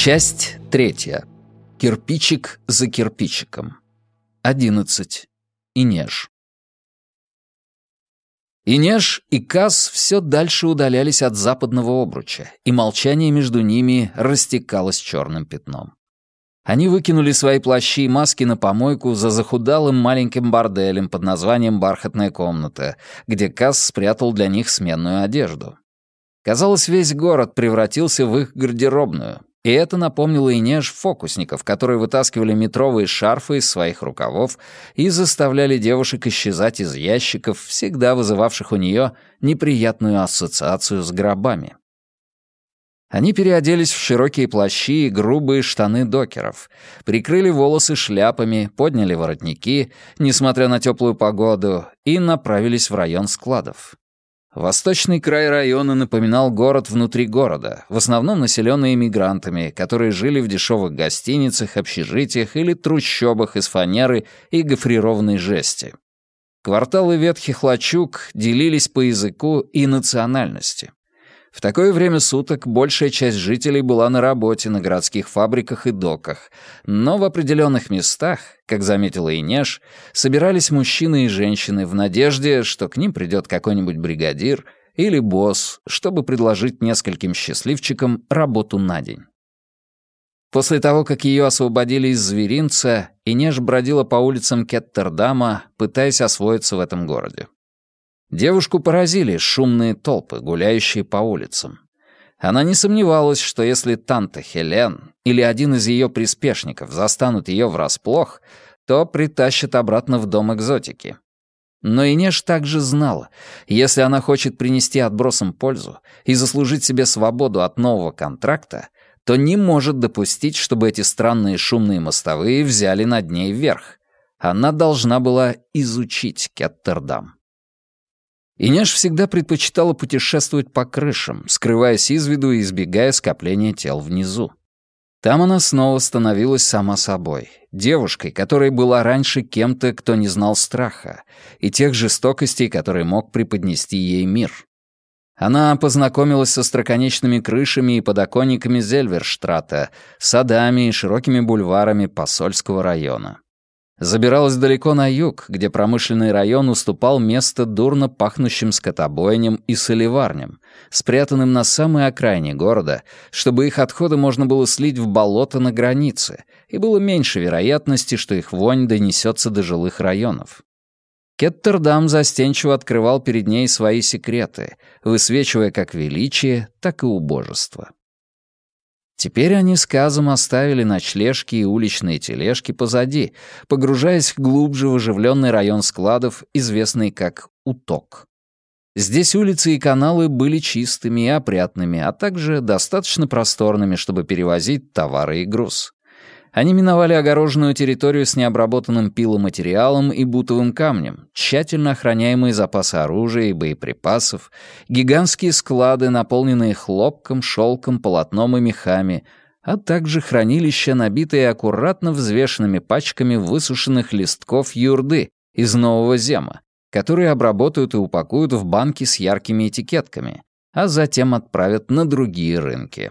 Часть 3. Кирпичик за кирпичиком. 11. Инеж. Инеж и Каз все дальше удалялись от западного обруча, и молчание между ними растекалось черным пятном. Они выкинули свои плащи и маски на помойку за захудалым маленьким борделем под названием «Бархатная комната», где Каз спрятал для них сменную одежду. Казалось, весь город превратился в их гардеробную, и это напомнило Инеж фокусников, которые вытаскивали метровые шарфы из своих рукавов и заставляли девушек исчезать из ящиков, всегда вызывавших у нее неприятную ассоциацию с гробами. Они переоделись в широкие плащи и грубые штаны докеров, прикрыли волосы шляпами, подняли воротники, несмотря на теплую погоду, и направились в район складов. Восточный край района напоминал город внутри города, в основном населенный иммигрантами, которые жили в дешевых гостиницах, общежитиях или трущобах из фанеры и гофрированной жести. Кварталы ветхих лачуг делились по языку и национальности. В такое время суток большая часть жителей была на работе на городских фабриках и доках, но в определенных местах, как заметила Инеж, собирались мужчины и женщины в надежде, что к ним придет какой-нибудь бригадир или босс, чтобы предложить нескольким счастливчикам работу на день. После того, как ее освободили из зверинца, Инеж бродила по улицам Кеттердама, пытаясь освоиться в этом городе. Девушку поразили шумные толпы, гуляющие по улицам. Она не сомневалась, что если Танта Хелен или один из ее приспешников застанут ее врасплох, то притащат обратно в дом экзотики. Но Инеж также знала, если она хочет принести отбросам пользу и заслужить себе свободу от нового контракта, то не может допустить, чтобы эти странные шумные мостовые взяли над ней верх. Она должна была изучить Кеттердам. Инеж всегда предпочитала путешествовать по крышам, скрываясь из виду и избегая скопления тел внизу. Там она снова становилась сама собой, девушкой, которая была раньше кем-то, кто не знал страха, и тех жестокостей, которые мог преподнести ей мир. Она познакомилась со остроконечными крышами и подоконниками Зельверштрата, садами и широкими бульварами Посольского района. Забиралась далеко на юг, где промышленный район уступал место дурно пахнущим скотобойням и солеварням, спрятанным на самой окраине города, чтобы их отходы можно было слить в болото на границе, и было меньше вероятности, что их вонь донесется до жилых районов. Кеттердам застенчиво открывал перед ней свои секреты, высвечивая как величие, так и убожество. Теперь они с Казом оставили ночлежки и уличные тележки позади, погружаясь глубже в оживленный район складов, известный как Уток. Здесь улицы и каналы были чистыми и опрятными, а также достаточно просторными, чтобы перевозить товары и груз. Они миновали огороженную территорию с необработанным пиломатериалом и бутовым камнем, тщательно охраняемые запасы оружия и боеприпасов, гигантские склады, наполненные хлопком, шелком, полотном и мехами, а также хранилища, набитые аккуратно взвешенными пачками высушенных листков юрды из Нового Зема, которые обработают и упакуют в банки с яркими этикетками, а затем отправят на другие рынки.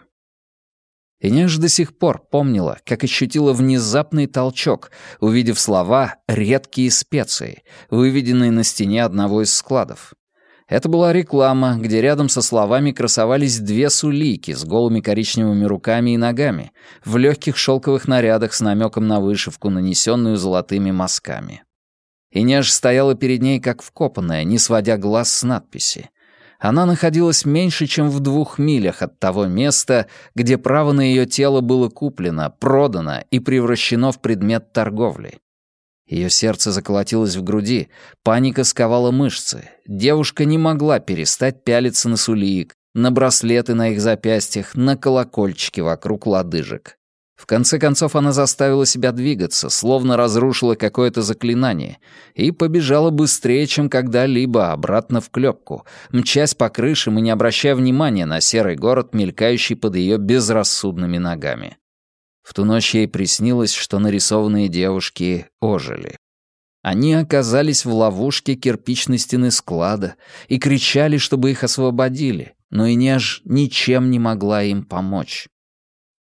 Инеж до сих пор помнила, как ощутила внезапный толчок, увидев слова «редкие специи», выведенные на стене одного из складов. Это была реклама, где рядом со словами красовались две сулийки с голыми коричневыми руками и ногами, в легких шелковых нарядах с намеком на вышивку, нанесенную золотыми мазками. Инеж стояла перед ней как вкопанная, не сводя глаз с надписи. Она находилась меньше, чем в 2 милях от того места, где право на ее тело было куплено, продано и превращено в предмет торговли. Ее сердце заколотилось в груди, паника сковала мышцы. Девушка не могла перестать пялиться на сулиик, на браслеты на их запястьях, на колокольчики вокруг лодыжек. В конце концов она заставила себя двигаться, словно разрушила какое-то заклинание, и побежала быстрее, чем когда-либо, обратно в клепку, мчась по крышам и не обращая внимания на серый город, мелькающий под ее безрассудными ногами. В ту ночь ей приснилось, что нарисованные девушки ожили. Они оказались в ловушке кирпичной стены склада и кричали, чтобы их освободили, но Инеж ничем не могла им помочь.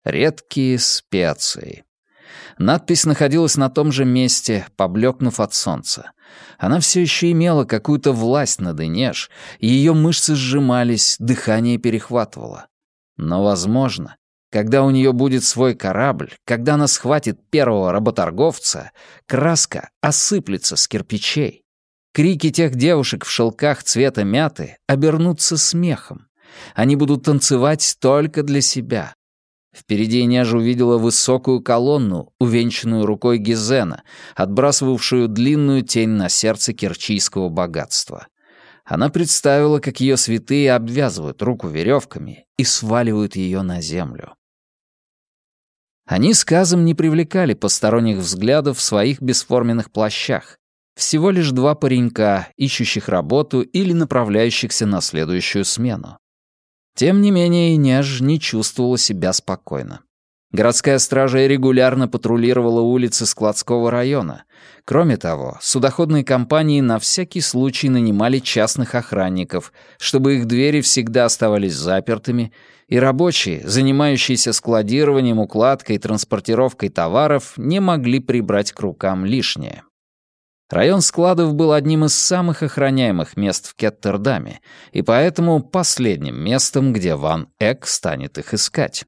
Редкие специи. Надпись находилась на том же месте, поблекнув от солнца. Она все еще имела какую-то власть над Инеж, и ее мышцы сжимались, дыхание перехватывало. Но, возможно, когда у нее будет свой корабль, когда она схватит первого работорговца, краска осыплется с кирпичей. Крики тех девушек в шелках цвета мяты обернутся смехом. Они будут танцевать только для себя. Впереди Инеж увидела высокую колонну, увенчанную рукой Гизена, отбрасывавшую длинную тень на сердце керчийского богатства. Она представила, как ее святые обвязывают руку веревками и сваливают ее на землю. Они с Казом не привлекали посторонних взглядов в своих бесформенных плащах. Всего лишь два паренька, ищущих работу или направляющихся на следующую смену. Тем не менее, Инеж не чувствовала себя спокойно. Городская стража регулярно патрулировала улицы складского района. Кроме того, судоходные компании на всякий случай нанимали частных охранников, чтобы их двери всегда оставались запертыми, и рабочие, занимающиеся складированием, укладкой и транспортировкой товаров, не могли прибрать к рукам лишнее. Район складов был одним из самых охраняемых мест в Кеттердаме, и поэтому последним местом, где Ван Эк станет их искать.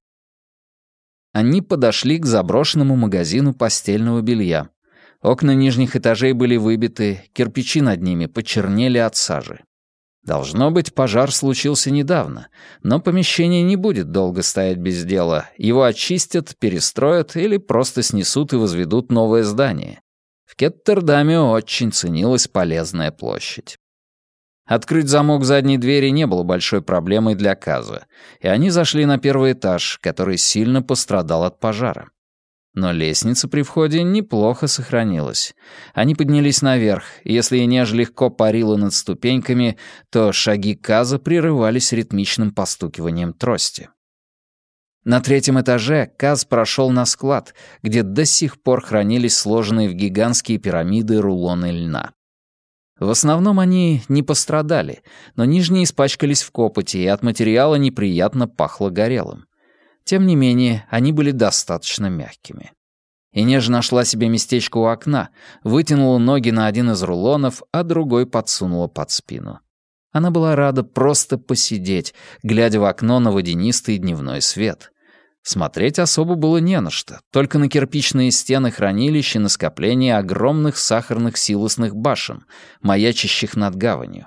Они подошли к заброшенному магазину постельного белья. Окна нижних этажей были выбиты, кирпичи над ними почернели от сажи. Должно быть, пожар случился недавно, но помещение не будет долго стоять без дела. Его очистят, перестроят или просто снесут и возведут новое здание. В Кеттердаме очень ценилась полезная площадь. Открыть замок задней двери не было большой проблемой для Каза, и они зашли на первый этаж, который сильно пострадал от пожара. Но лестница при входе неплохо сохранилась. Они поднялись наверх, и если Инеж легко парила над ступеньками, то шаги Каза прерывались ритмичным постукиванием трости. На третьем этаже Каз прошел на склад, где до сих пор хранились сложенные в гигантские пирамиды рулоны льна. В основном они не пострадали, но нижние испачкались в копоти, и от материала неприятно пахло горелым. Тем не менее, они были достаточно мягкими. Инеж нашла себе местечко у окна, вытянула ноги на один из рулонов, а другой подсунула под спину. Она была рада просто посидеть, глядя в окно на водянистый дневной свет. Смотреть особо было не на что, только на кирпичные стены хранилища на скопление огромных сахарных силосных башен, маячащих над гаванью.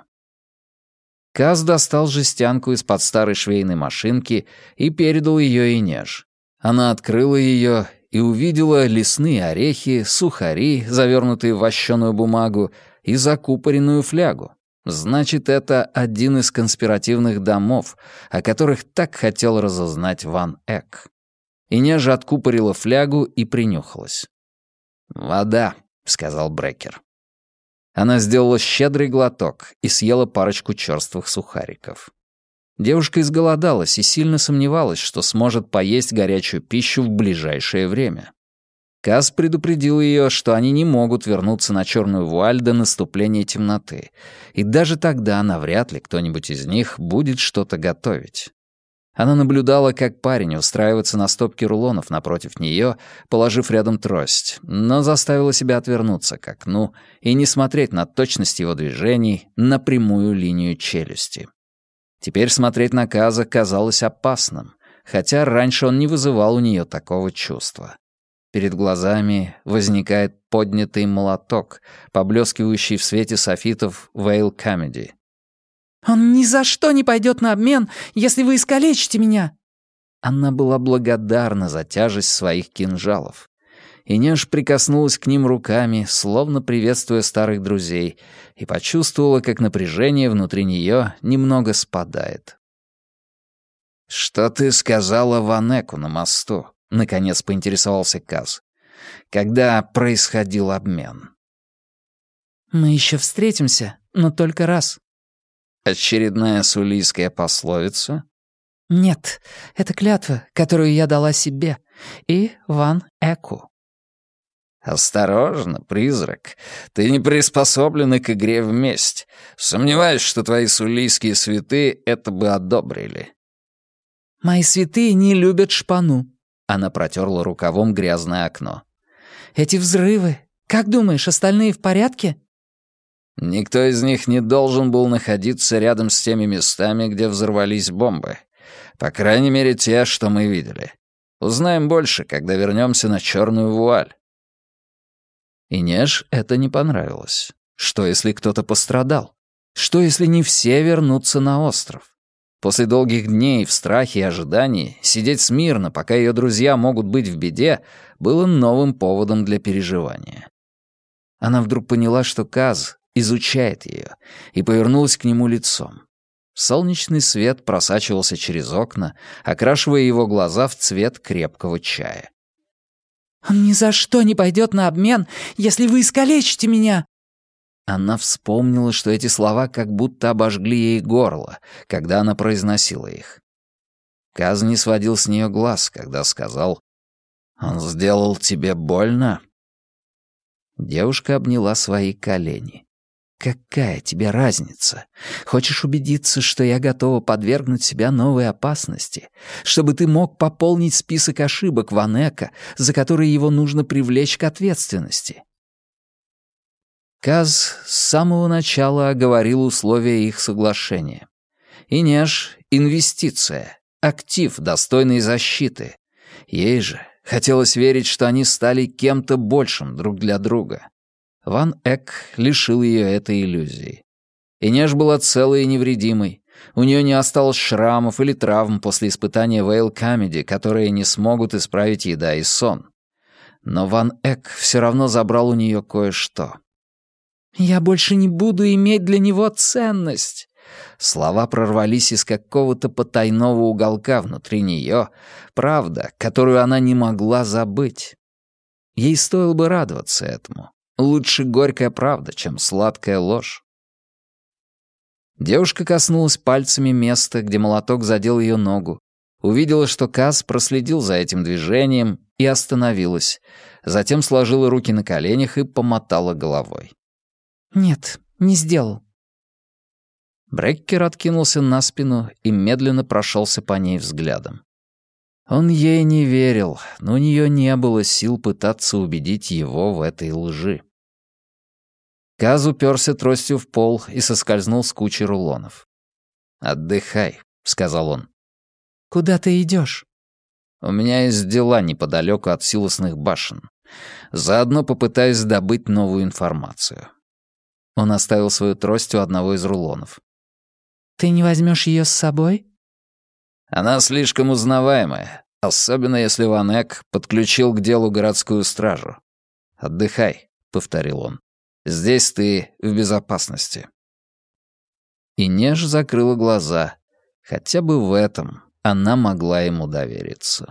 Каз достал жестянку из-под старой швейной машинки и передал ее Инеж. Она открыла ее и увидела лесные орехи, сухари, завернутые в вощеную бумагу, и закупоренную флягу. Значит, это один из конспиративных домов, о которых так хотел разузнать Ван Эк. Инеж откупорила флягу и принюхалась. «Вода», — сказал Брекер. Она сделала щедрый глоток и съела парочку черствых сухариков. Девушка изголодалась и сильно сомневалась, что сможет поесть горячую пищу в ближайшее время. Каз предупредил ее, что они не могут вернуться на Черную Вуаль до наступления темноты, и даже тогда навряд ли кто-нибудь из них будет что-то готовить. Она наблюдала, как парень устраивается на стопке рулонов напротив нее, положив рядом трость, но заставила себя отвернуться к окну и не смотреть на точность его движений, на прямую линию челюсти. Теперь смотреть на Каза казалось опасным, хотя раньше он не вызывал у нее такого чувства. Перед глазами возникает поднятый молоток, поблескивающий в свете софитов Вейл Камеди. «Он ни за что не пойдет на обмен, если вы искалечите меня!» Она была благодарна за тяжесть своих кинжалов. Инеж прикоснулась к ним руками, словно приветствуя старых друзей, и почувствовала, как напряжение внутри нее немного спадает. «Что ты сказала Ван Эку на мосту?» — наконец поинтересовался Каз. «Когда происходил обмен?» «Мы еще встретимся, но только раз». «Очередная сулийская пословица?» «Нет, это клятва, которую я дала себе и Ван Эку». «Осторожно, призрак. Ты не приспособлена к игре в месть. Сомневаюсь, что твои сулийские святые это бы одобрили». «Мои святые не любят шпану». Она протерла рукавом грязное окно. «Эти взрывы. Как думаешь, остальные в порядке?» Никто из них не должен был находиться рядом с теми местами, где взорвались бомбы. По крайней мере, те, что мы видели. Узнаем больше, когда вернемся на черную вуаль. Инеж это не понравилось. Что, если кто-то пострадал? Что, если не все вернутся на остров? После долгих дней в страхе и ожидании сидеть смирно, пока ее друзья могут быть в беде, было новым поводом для переживания. Она вдруг поняла, что Каз изучает ее, и повернулась к нему лицом. Солнечный свет просачивался через окна, окрашивая его глаза в цвет крепкого чая. «Он ни за что не пойдет на обмен, если вы искалечите меня!» Она вспомнила, что эти слова как будто обожгли ей горло, когда она произносила их. Каз не сводил с нее глаз, когда сказал: «Он сделал тебе больно?» Девушка обняла свои колени. «Какая тебе разница? Хочешь убедиться, что я готова подвергнуть себя новой опасности, чтобы ты мог пополнить список ошибок Ванека, за которые его нужно привлечь к ответственности?» Каз с самого начала оговорил условия их соглашения. Инеж — инвестиция, актив, достойный защиты. Ей же хотелось верить, что они стали кем-то большим друг для друга. Ван Эк лишил ее этой иллюзии. Инеж была целой и невредимой. У нее не осталось шрамов или травм после испытания Вейл Камеди, которые не смогут исправить еда и сон. Но Ван Эк все равно забрал у нее кое-что. «Я больше не буду иметь для него ценность!» Слова прорвались из какого-то потайного уголка внутри нее, правда, которую она не могла забыть. Ей стоило бы радоваться этому. Лучше горькая правда, чем сладкая ложь. Девушка коснулась пальцами места, где молоток задел ее ногу, увидела, что Каз проследил за этим движением и остановилась, затем сложила руки на коленях и помотала головой. «Нет, не сделал». Бреккер откинулся на спину и медленно прошелся по ней взглядом. Он ей не верил, но у нее не было сил пытаться убедить его в этой лжи. Каз уперся тростью в пол и соскользнул с кучи рулонов. «Отдыхай», — сказал он. «Куда ты идешь?» «У меня есть дела неподалеку от силосных башен. Заодно попытаюсь добыть новую информацию». Он оставил свою трость у одного из рулонов. «Ты не возьмешь ее с собой?» «Она слишком узнаваемая, особенно если Ван Эк подключил к делу городскую стражу. Отдыхай», — повторил он. «Здесь ты в безопасности». Инеж закрыла глаза. Хотя бы в этом она могла ему довериться.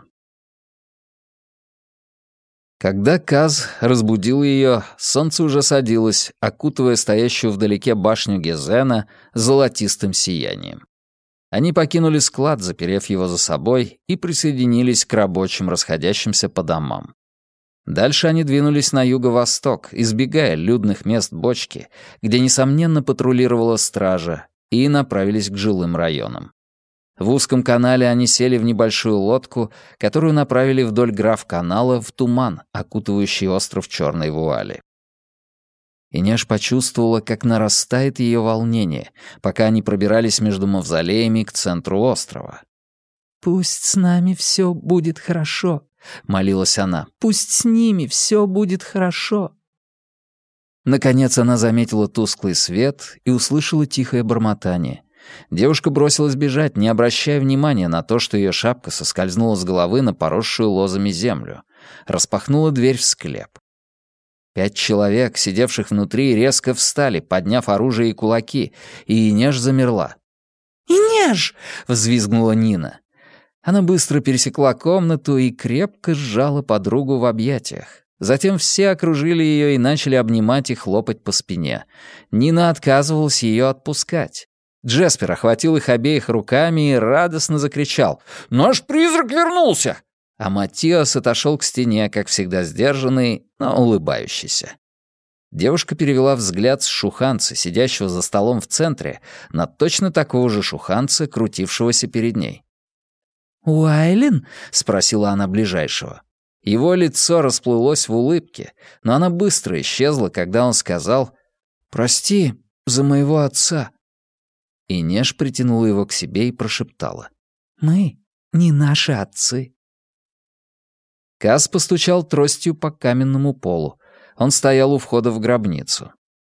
Когда Каз разбудил ее, солнце уже садилось, окутывая стоящую вдалеке башню Гезена золотистым сиянием. Они покинули склад, заперев его за собой, и присоединились к рабочим, расходящимся по домам. Дальше они двинулись на юго-восток, избегая людных мест бочки, где, несомненно, патрулировала стража, и направились к жилым районам. В узком канале они сели в небольшую лодку, которую направили вдоль граф-канала в туман, окутывающий остров черной вуали. Инеж почувствовала, как нарастает ее волнение, пока они пробирались между мавзолеями к центру острова. «Пусть с нами все будет хорошо», — молилась она. «Пусть с ними все будет хорошо». Наконец она заметила тусклый свет и услышала тихое бормотание. Девушка бросилась бежать, не обращая внимания на то, что ее шапка соскользнула с головы на поросшую лозами землю. Распахнула дверь в склеп. 5 человек, сидевших внутри, резко встали, подняв оружие и кулаки, и Инеж замерла. «Инеж!» — взвизгнула Нина. Она быстро пересекла комнату и крепко сжала подругу в объятиях. Затем все окружили ее и начали обнимать и хлопать по спине. Нина отказывалась ее отпускать. Джеспер охватил их обеих руками и радостно закричал: «Наш призрак вернулся!» А Матиас отошел к стене, как всегда сдержанный, но улыбающийся. Девушка перевела взгляд с шуханца, сидящего за столом в центре, на точно такого же шуханца, крутившегося перед ней. «Уайлен?» — спросила она ближайшего. Его лицо расплылось в улыбке, но она быстро исчезла, когда он сказал «Прости за моего отца». И Неж притянула его к себе и прошептала. «Мы не наши отцы». Каз постучал тростью по каменному полу. Он стоял у входа в гробницу.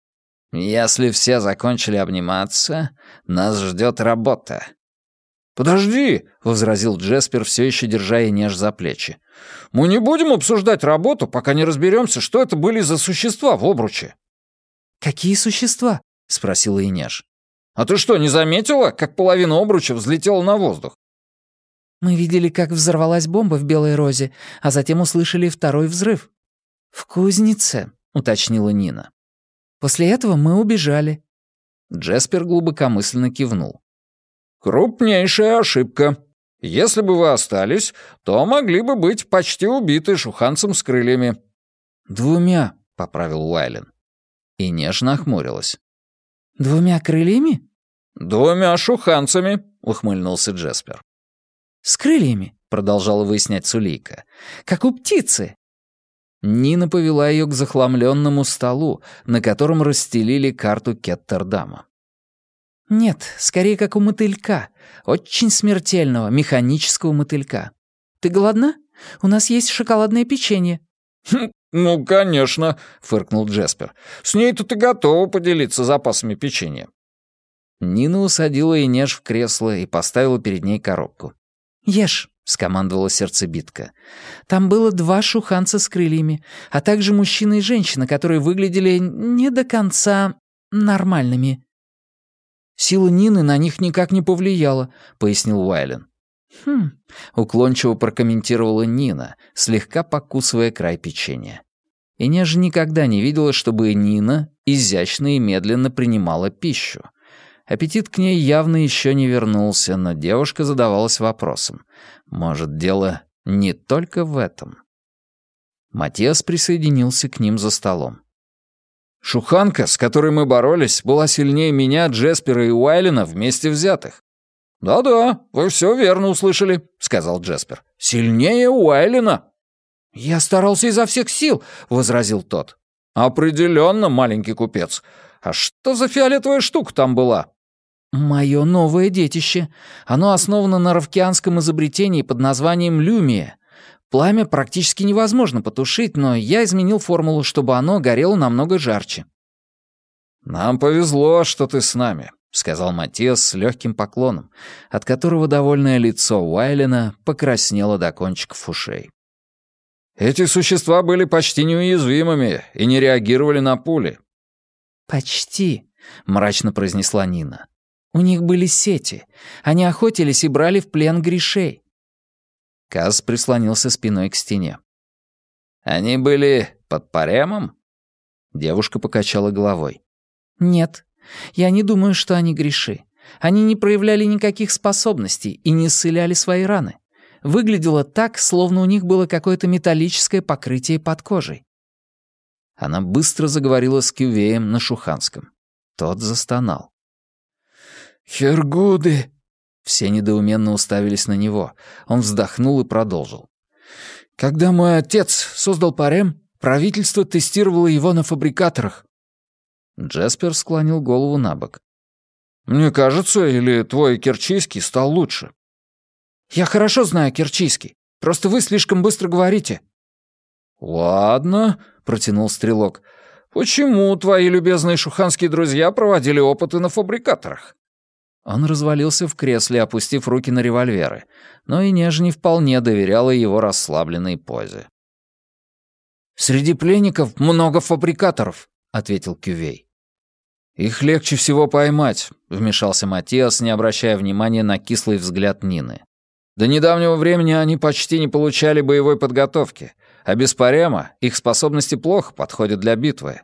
«Если все закончили обниматься, нас ждет работа». «Подожди», — возразил Джеспер, все еще держа Инеж за плечи. «Мы не будем обсуждать работу, пока не разберемся, что это были за существа в обруче». «Какие существа?» — спросила Инеж. «А ты что, не заметила, как половина обруча взлетела на воздух?» «Мы видели, как взорвалась бомба в Белой Розе, а затем услышали второй взрыв». «В кузнице», — уточнила Нина. «После этого мы убежали». Джеспер глубокомысленно кивнул. «Крупнейшая ошибка. Если бы вы остались, то могли бы быть почти убиты шуханцем с крыльями». «2», — поправил Уайлен. И нежно охмурилась. 2 крыльями?» «2 шуханцами», — ухмыльнулся Джеспер. «С крыльями», — продолжала выяснять Сулейка. «как у птицы». Нина повела ее к захламленному столу, на котором расстелили карту Кеттердама. «Нет, скорее как у мотылька. Очень смертельного, механического мотылька. Ты голодна? У нас есть шоколадное печенье». «Ну, конечно», — фыркнул Джеспер. «С ней-то ты готова поделиться запасами печенья». Нина усадила Инеж в кресло и поставила перед ней коробку. «Ешь», — скомандовала сердцебитка. «Там было 2 шуханца с крыльями, а также мужчина и женщина, которые выглядели не до конца нормальными». «Сила Нины на них никак не повлияла», — пояснил Уайлен. «Хм», — уклончиво прокомментировала Нина, слегка покусывая край печенья. Инеж никогда не видела, чтобы Нина изящно и медленно принимала пищу. Аппетит к ней явно еще не вернулся, но девушка задавалась вопросом. Может, дело не только в этом? Матиас присоединился к ним за столом. «Шуханка, с которой мы боролись, была сильнее меня, Джеспера и Уайлена вместе взятых». «Да-да, вы все верно услышали», — сказал Джеспер. «Сильнее Уайлена». «Я старался изо всех сил», — возразил тот. «Определенно, маленький купец. А что за фиолетовая штука там была?» «Мое новое детище. Оно основано на равкианском изобретении под названием люмия. Пламя практически невозможно потушить, но я изменил формулу, чтобы оно горело намного жарче». «Нам повезло, что ты с нами», — сказал Матиас с легким поклоном, от которого довольное лицо Уайлена покраснело до кончиков ушей. «Эти существа были почти неуязвимыми и не реагировали на пули». «Почти», — мрачно произнесла Нина. «У них были сети. Они охотились и брали в плен гришей». Каз прислонился спиной к стене. «Они были под паремом?» Девушка покачала головой. «Нет, я не думаю, что они греши. Они не проявляли никаких способностей и не исцеляли свои раны. Выглядело так, словно у них было какое-то металлическое покрытие под кожей». Она быстро заговорила с Кювеем на шуханском. Тот застонал. «Хергуды!» Все недоуменно уставились на него. Он вздохнул и продолжил. «Когда мой отец создал парем, правительство тестировало его на фабрикаторах». Джеспер склонил голову на бок. «Мне кажется, или твой керчийский стал лучше?» «Я хорошо знаю керчийский. Просто вы слишком быстро говорите». «Ладно», — протянул Стрелок. «Почему твои любезные шуханские друзья проводили опыты на фабрикаторах?» Он развалился в кресле, опустив руки на револьверы, но Инеж не вполне доверяла его расслабленной позе. «Среди пленников много фабрикаторов», — ответил Кювей. «Их легче всего поймать», — вмешался Матиас, не обращая внимания на кислый взгляд Нины. «До недавнего времени они почти не получали боевой подготовки, а без парема их способности плохо подходят для битвы».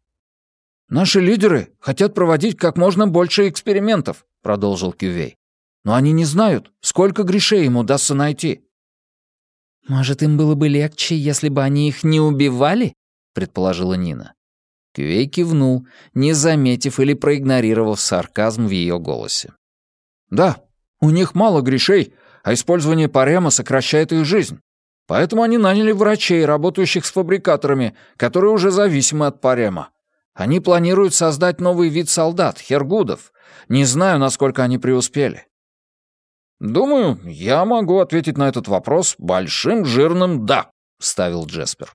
«Наши лидеры хотят проводить как можно больше экспериментов», — продолжил Кювей. «Но они не знают, сколько грешей им удастся найти». «Может, им было бы легче, если бы они их не убивали?» — предположила Нина. Кювей кивнул, не заметив или проигнорировав сарказм в ее голосе. «Да, у них мало грешей, а использование парема сокращает их жизнь. Поэтому они наняли врачей, работающих с фабрикаторами, которые уже зависимы от парема. Они планируют создать новый вид солдат, хергудов. Не знаю, насколько они преуспели. «Думаю, я могу ответить на этот вопрос большим жирным «да», — вставил Джеспер.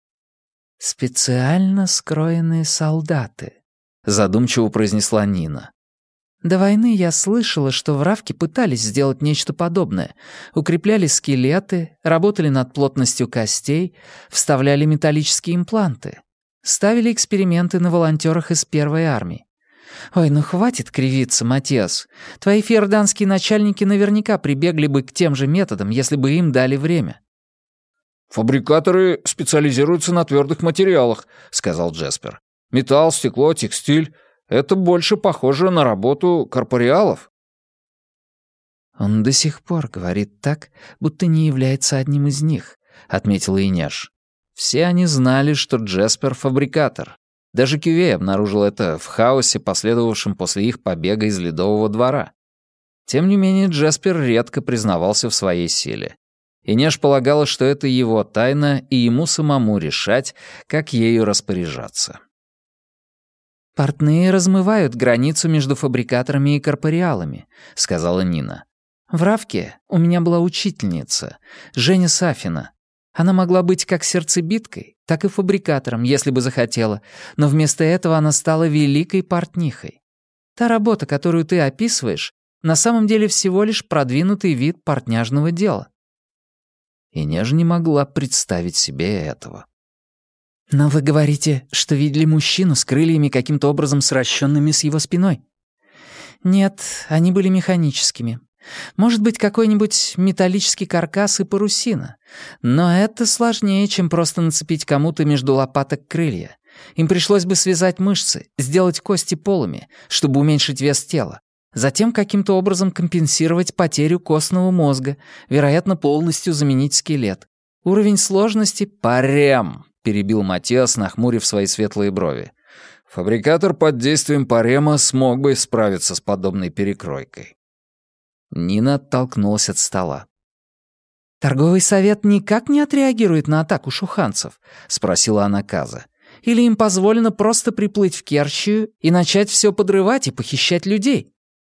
«Специально скроенные солдаты», — задумчиво произнесла Нина. «До войны я слышала, что в Равке пытались сделать нечто подобное. Укрепляли скелеты, работали над плотностью костей, вставляли металлические импланты, ставили эксперименты на волонтерах из первой армии. Ой, ну хватит кривиться, Матиас. Твои фьерданские начальники наверняка прибегли бы к тем же методам, если бы им дали время». «Фабрикаторы специализируются на твердых материалах», — сказал Джеспер. «Металл, стекло, текстиль — это больше похоже на работу корпориалов». «Он до сих пор говорит так, будто не является одним из них», — отметила Инеш. Все они знали, что Джеспер — фабрикатор. Даже Кювей обнаружил это в хаосе, последовавшем после их побега из Ледового двора. Тем не менее, Джеспер редко признавался в своей силе. Инеш полагала, что это его тайна, и ему самому решать, как ею распоряжаться. «Портные размывают границу между фабрикаторами и корпориалами», — сказала Нина. «В Равке у меня была учительница, Женя Сафина. Она могла быть как сердцебиткой, так и фабрикатором, если бы захотела, но вместо этого она стала великой портнихой. Та работа, которую ты описываешь, на самом деле всего лишь продвинутый вид портняжного дела». Инеж не могла представить себе этого. «Но вы говорите, что видели мужчину с крыльями каким-то образом сращенными с его спиной?» «Нет, они были механическими. Может быть, какой-нибудь металлический каркас и парусина. Но это сложнее, чем просто нацепить кому-то между лопаток крылья. Им пришлось бы связать мышцы, сделать кости полыми, чтобы уменьшить вес тела. Затем каким-то образом компенсировать потерю костного мозга, вероятно, полностью заменить скелет. Уровень сложности — «Парем», — перебил Матиас, нахмурив свои светлые брови. «Фабрикатор под действием парема смог бы справиться с подобной перекройкой». Нина оттолкнулась от стола. «Торговый совет никак не отреагирует на атаку шуханцев?» — спросила она Каза. «Или им позволено просто приплыть в Керчью и начать все подрывать и похищать людей?»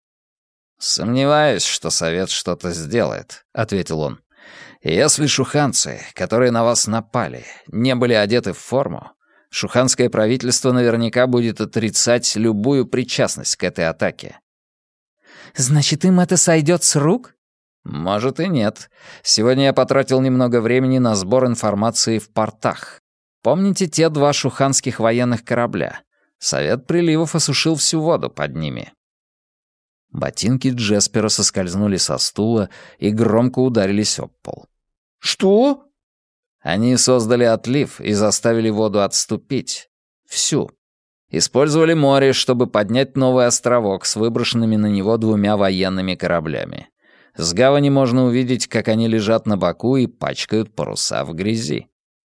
«Сомневаюсь, что совет что-то сделает», — ответил он. «Если шуханцы, которые на вас напали, не были одеты в форму, шуханское правительство наверняка будет отрицать любую причастность к этой атаке». «Значит, им это сойдет с рук?» «Может и нет. Сегодня я потратил немного времени на сбор информации в портах. Помните те 2 шуханских военных корабля? Совет приливов осушил всю воду под ними». Ботинки Джеспера соскользнули со стула и громко ударились об пол. «Что?» Они создали отлив и заставили воду отступить. Всю. Использовали море, чтобы поднять новый островок с выброшенными на него 2 военными кораблями. С гавани можно увидеть, как они лежат на боку и пачкают паруса в грязи.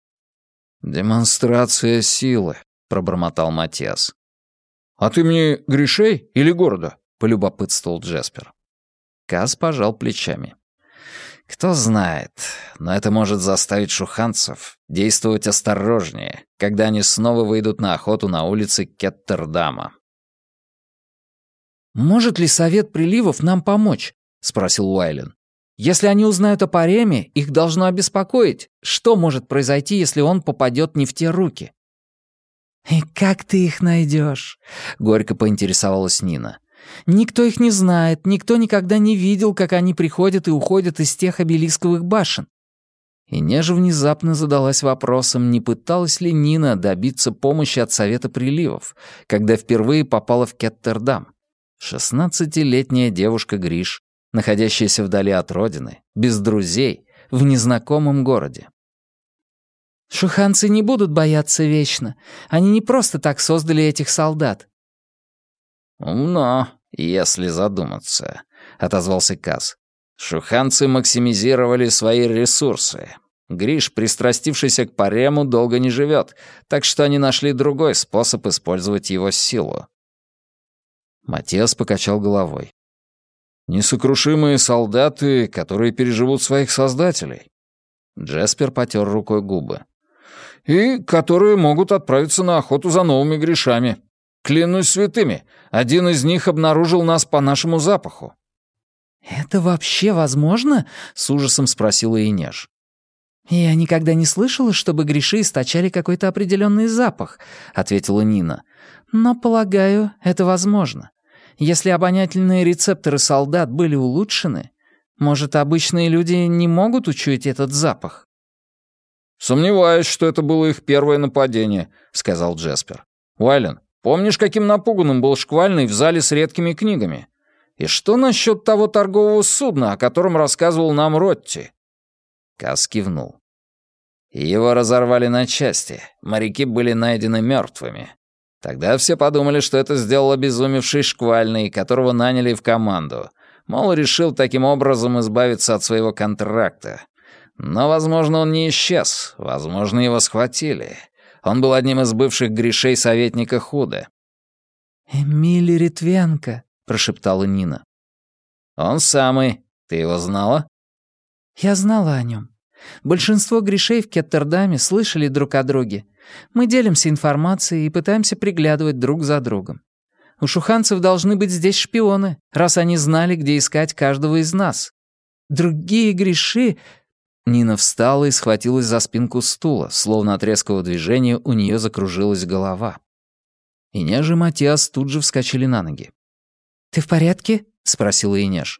«Демонстрация силы», — пробормотал Матиас. «От имени Гришей или города?» — полюбопытствовал Джеспер. Каз пожал плечами. «Кто знает, но это может заставить шуханцев действовать осторожнее, когда они снова выйдут на охоту на улицы Кеттердама». «Может ли Совет приливов нам помочь?» — спросил Уайлен. «Если они узнают о пареме, их должно обеспокоить. Что может произойти, если он попадет не в те руки?» «И как ты их найдешь?» — горько поинтересовалась Нина. «Никто их не знает, никто никогда не видел, как они приходят и уходят из тех обелисковых башен». И Нежа внезапно задалась вопросом, не пыталась ли Нина добиться помощи от Совета приливов, когда впервые попала в Кеттердам. 16-летняя девушка Гриш, находящаяся вдали от родины, без друзей, в незнакомом городе. «Шуханцы не будут бояться вечно. Они не просто так создали этих солдат». «Умно, если задуматься», — отозвался Каз. «Шуханцы максимизировали свои ресурсы. Гриш, пристрастившийся к парему, долго не живет, так что они нашли другой способ использовать его силу». Матиас покачал головой. Несокрушимые солдаты, которые переживут своих создателей. Джеспер потер рукой губы. И которые могут отправиться на охоту за новыми грешами. Клянусь святыми, один из них обнаружил нас по нашему запаху. «Это вообще возможно?» — с ужасом спросила Инеж. «Я никогда не слышала, чтобы греши источали какой-то определенный запах», — ответила Нина. «Но, полагаю, это возможно. Если обонятельные рецепторы солдат были улучшены, может, обычные люди не могут учуять этот запах?» «Сомневаюсь, что это было их первое нападение», — сказал Джеспер. «Уайлен, помнишь, каким напуганным был Шквальный в зале с редкими книгами? И что насчет того торгового судна, о котором рассказывал нам Ротти?» Каз кивнул. Его разорвали на части. Моряки были найдены мертвыми. Тогда все подумали, что это сделал обезумевший Шквальный, которого наняли в команду. Мол, решил таким образом избавиться от своего контракта. Но, возможно, он не исчез. Возможно, его схватили. Он был одним из бывших грешей советника Худа. «Эмиль Ритвенко», — прошептала Нина. «Он самый. Ты его знала?» «Я знала о нем. Большинство грешей в Кеттердаме слышали друг о друге. Мы делимся информацией и пытаемся приглядывать друг за другом. У шуханцев должны быть здесь шпионы, раз они знали, где искать каждого из нас. Другие греши...» Нина встала и схватилась за спинку стула, словно от резкого движения у нее закружилась голова. Инеж и Матиас тут же вскочили на ноги. «Ты в порядке?» — спросила Инеж.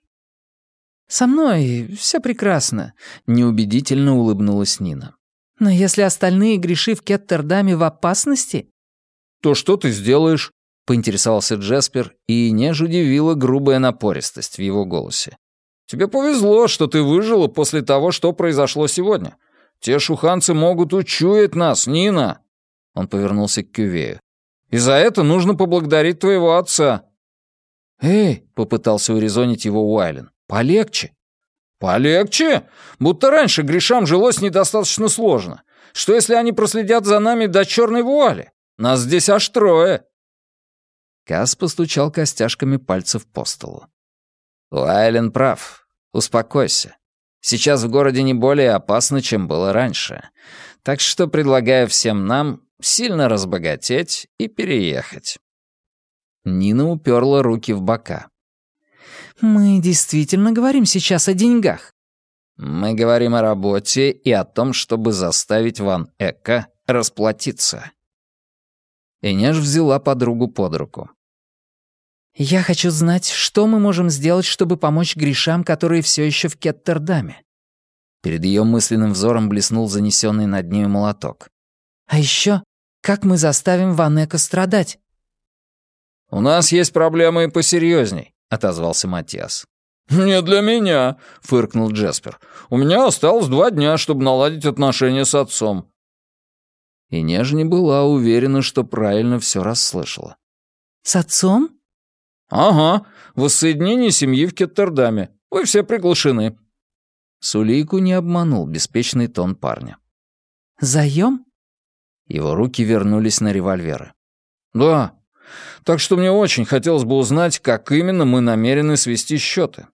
«Со мной все прекрасно», — неубедительно улыбнулась Нина. «Но если остальные греши в Кеттердаме в опасности...» «То что ты сделаешь?» — поинтересовался Джеспер, и Инеж удивила грубая напористость в его голосе. «Тебе повезло, что ты выжила после того, что произошло сегодня. Те шуханцы могут учуять нас, Нина!» Он повернулся к Кювею. «И за это нужно поблагодарить твоего отца». «Эй!» — попытался урезонить его Уайлен. «Полегче». «Полегче? Будто раньше грешам жилось недостаточно сложно. Что если они проследят за нами до черной вуали? Нас здесь аж трое». Каз постучал костяшками пальцев по столу. «Уайлен прав. Успокойся. Сейчас в городе не более опасно, чем было раньше. Так что предлагаю всем нам сильно разбогатеть и переехать». Нина уперла руки в бока. «Мы действительно говорим сейчас о деньгах?» «Мы говорим о работе и о том, чтобы заставить Ван Эка расплатиться». Инеж взяла подругу под руку. «Я хочу знать, что мы можем сделать, чтобы помочь грешам, которые все еще в Кеттердаме». Перед ее мысленным взором блеснул занесенный над нею молоток. «А еще, как мы заставим Ван Эка страдать?» «У нас есть проблемы и посерьезней», — отозвался Матиас. «Не для меня», — фыркнул Джеспер. «У меня осталось 2 дня, чтобы наладить отношения с отцом». И Нежни была уверена, что правильно все расслышала. «С отцом?» «Ага, воссоединение семьи в Кеттердаме. Вы все приглашены». Сулейку не обманул беспечный тон парня. «Заем?» Его руки вернулись на револьверы. «Да. Так что мне очень хотелось бы узнать, как именно мы намерены свести счеты».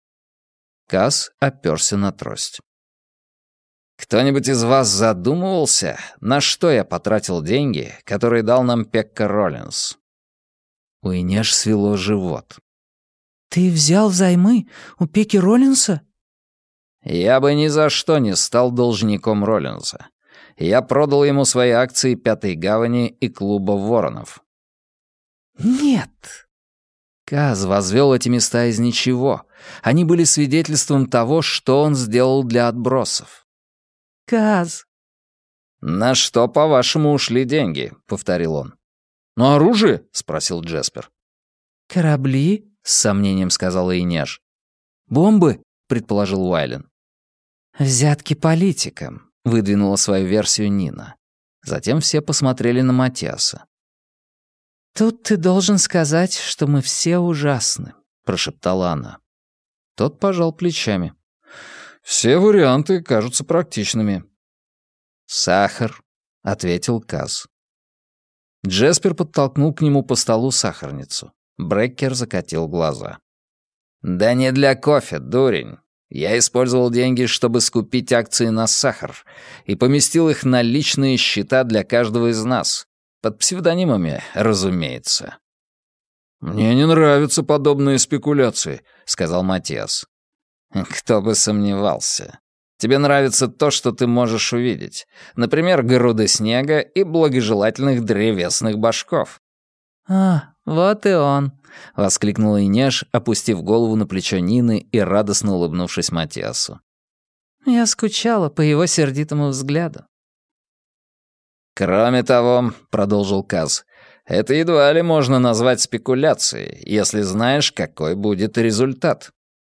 Каз оперся на трость. «Кто-нибудь из вас задумывался, на что я потратил деньги, которые дал нам Пекка Роллинс?» У Инеж свело живот. «Ты взял взаймы у Пеки Роллинса?» «Я бы ни за что не стал должником Роллинса. Я продал ему свои акции Пятой Гавани и клуба Воронов». «Нет». Каз возвел эти места из ничего. Они были свидетельством того, что он сделал для отбросов. «Каз». «На что, по-вашему, ушли деньги?» — повторил он. «На оружие?» — спросил Джеспер. «Корабли?» — с сомнением сказала Инеж. «Бомбы?» — предположил Уайлен. «Взятки политикам», — выдвинула свою версию Нина. Затем все посмотрели на Матиаса. «Тут ты должен сказать, что мы все ужасны», — прошептала она. Тот пожал плечами. «Все варианты кажутся практичными». «Сахар», — ответил Каз. Джеспер подтолкнул к нему по столу сахарницу. Бреккер закатил глаза. «Да не для кофе, дурень. Я использовал деньги, чтобы скупить акции на сахар, и поместил их на личные счета для каждого из нас. Под псевдонимами, разумеется». «Мне не нравятся подобные спекуляции», — сказал Матиас. «Кто бы сомневался. Тебе нравится то, что ты можешь увидеть. Например, груды снега и благожелательных древесных башков». «А, вот и он», — воскликнула Инеш, опустив голову на плечо Нины и радостно улыбнувшись Матиасу. «Я скучала по его сердитому взгляду». «Кроме того», — продолжил Каз, — «это едва ли можно назвать спекуляцией, если знаешь, какой будет результат».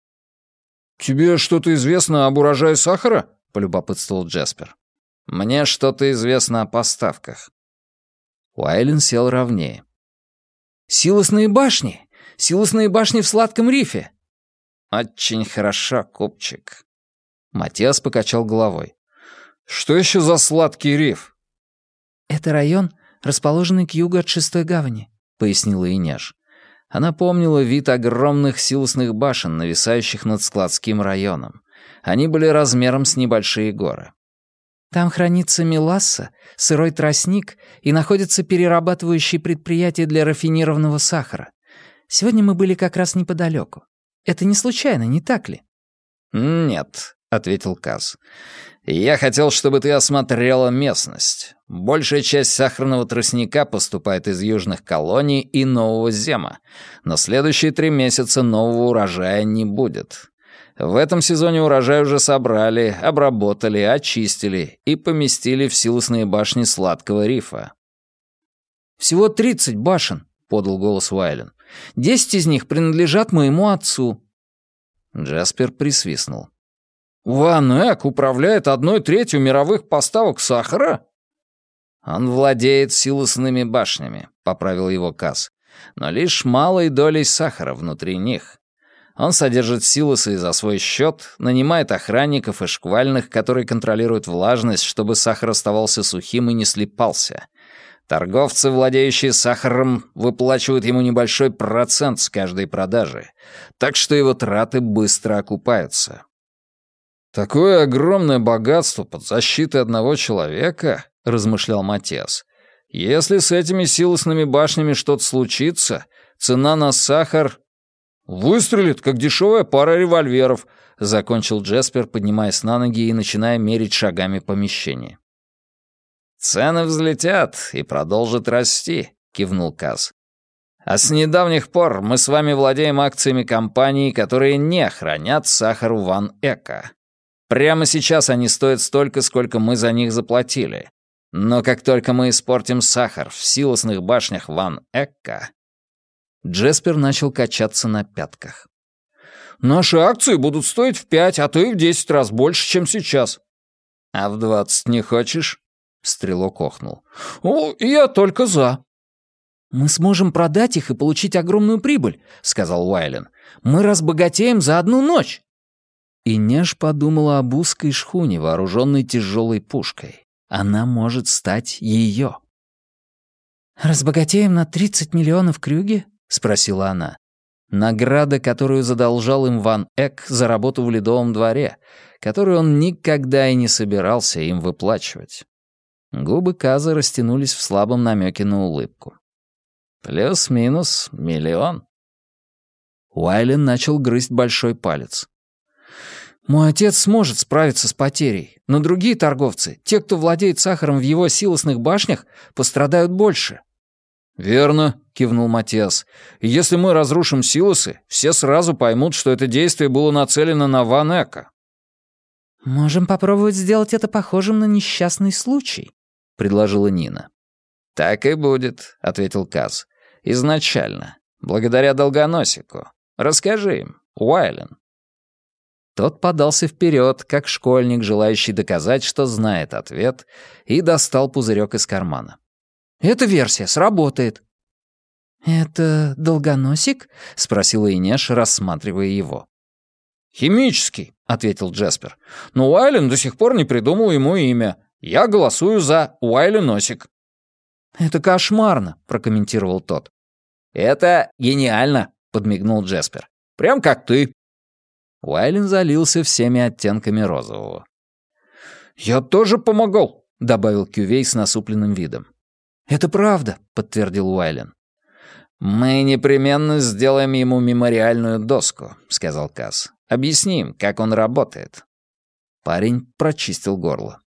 «Тебе что-то известно об урожае сахара?» — полюбопытствовал Джаспер. «Мне что-то известно о поставках». Уайлен сел ровнее. «Силосные башни! Силосные башни в Сладком рифе!» «Очень хорошо, купчик». Матиас покачал головой. «Что еще за Сладкий риф?» «Это район, расположенный к югу от Шестой гавани», — пояснила Инеш. Она помнила вид огромных силосных башен, нависающих над складским районом. Они были размером с небольшие горы. «Там хранится меласса, сырой тростник и находятся перерабатывающие предприятия для рафинированного сахара. Сегодня мы были как раз неподалеку. Это не случайно, не так ли?» «Нет», — ответил Каз. «Я хотел, чтобы ты осмотрела местность. Большая часть сахарного тростника поступает из южных колоний и Нового Зема, но следующие 3 месяца нового урожая не будет. В этом сезоне урожай уже собрали, обработали, очистили и поместили в силосные башни Сладкого рифа». «Всего 30 башен», — подал голос Уайлен. 10 из них принадлежат моему отцу». Джаспер присвистнул. Ван Эк управляет 1/3 мировых поставок сахара? Он владеет силосными башнями, поправил его Каз, но лишь малой долей сахара внутри них. Он содержит силосы за свой счет, нанимает охранников и шквальных, которые контролируют влажность, чтобы сахар оставался сухим и не слипался. Торговцы, владеющие сахаром, выплачивают ему небольшой процент с каждой продажи, так что его траты быстро окупаются. «Такое огромное богатство под защитой одного человека», — размышлял Матиас. «Если с этими силосными башнями что-то случится, цена на сахар выстрелит, как дешевая пара револьверов», — закончил Джаспер, поднимаясь на ноги и начиная мерить шагами помещение. «Цены взлетят и продолжат расти», — кивнул Каз. «А с недавних пор мы с вами владеем акциями компаний, которые не хранят сахар у Ван Эка. Прямо сейчас они стоят столько, сколько мы за них заплатили. Но как только мы испортим сахар в силосных башнях Ван Эка...» Джаспер начал качаться на пятках. «Наши акции будут стоить в 5, а то и в 10 раз больше, чем сейчас». «А в 20 не хочешь?» Стрелок охнул. «О, я только за». «Мы сможем продать их и получить огромную прибыль», — сказал Уайлен. «Мы разбогатеем за одну ночь». И Неж подумала об узкой шхуне, вооруженной тяжелой пушкой. Она может стать ее. «Разбогатеем на 30 миллионов крюге?» — спросила она. Награда, которую задолжал им Ван Эк за работу в Ледовом дворе, которую он никогда и не собирался им выплачивать. Губы Каза растянулись в слабом намеке на улыбку. «Плюс-минус 1 миллион». Уайлен начал грызть большой палец. «Мой отец сможет справиться с потерей, но другие торговцы, те, кто владеет сахаром в его силосных башнях, пострадают больше». «Верно», — кивнул Матиас. «Если мы разрушим силосы, все сразу поймут, что это действие было нацелено на Ван Эка». «Можем попробовать сделать это похожим на несчастный случай», — предложила Нина. «Так и будет», — ответил Каз. «Изначально. Благодаря Долгоносику. Расскажи им, Уайлен». Тот подался вперед, как школьник, желающий доказать, что знает ответ, и достал пузырек из кармана. «Эта версия сработает». «Это Долгоносик?» — спросила Инеш, рассматривая его. «Химический», — ответил Джаспер. «Но Уайлен до сих пор не придумал ему имя. Я голосую за Уайленосик». «Это кошмарно», — прокомментировал тот. «Это гениально», — подмигнул Джаспер. Прям как ты». Уайлен залился всеми оттенками розового. «Я тоже помогал», — добавил Кювей с насупленным видом. «Это правда», — подтвердил Уайлен. «Мы непременно сделаем ему мемориальную доску», — сказал Каз. «Объясним, как он работает». Парень прочистил горло.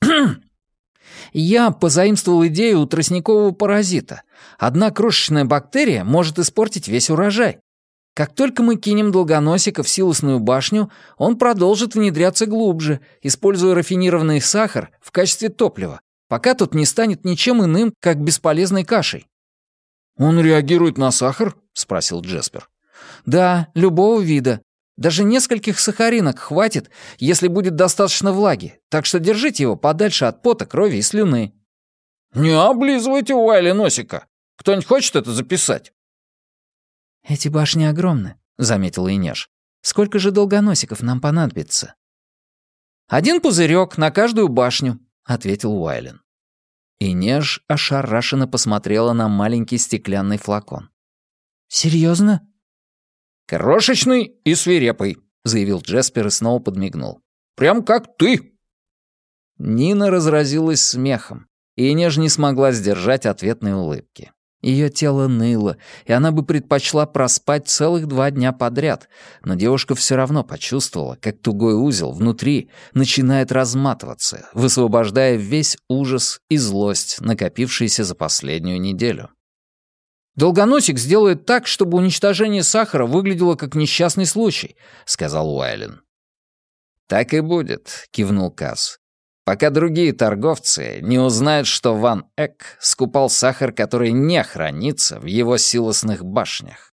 «Я позаимствовал идею у тростникового паразита. Одна крошечная бактерия может испортить весь урожай. Как только мы кинем долгоносика в силосную башню, он продолжит внедряться глубже, используя рафинированный сахар в качестве топлива, пока тот не станет ничем иным, как бесполезной кашей». «Он реагирует на сахар?» — спросил Джеспер. «Да, любого вида. Даже нескольких сахаринок хватит, если будет достаточно влаги, так что держите его подальше от пота, крови и слюны». «Не облизывайте Уайли носика. Кто-нибудь хочет это записать?» «Эти башни огромны», — заметила Инеж. «Сколько же долгоносиков нам понадобится?» «1 пузырек на каждую башню», — ответил Уайлен. Инеж ошарашенно посмотрела на маленький стеклянный флакон. «Серьезно?» «Крошечный и свирепый», — заявил Джеспер и снова подмигнул. «Прям как ты». Нина разразилась смехом, и Инеж не смогла сдержать ответной улыбки. Ее тело ныло, и она бы предпочла проспать целых 2 дня подряд, но девушка все равно почувствовала, как тугой узел внутри начинает разматываться, высвобождая весь ужас и злость, накопившиеся за последнюю неделю. «Долгоносик сделает так, чтобы уничтожение сахара выглядело как несчастный случай», — сказал Уайлен. «Так и будет», — кивнул Каз. «Пока другие торговцы не узнают, что Ван Эк скупал сахар, который не хранится в его силосных башнях».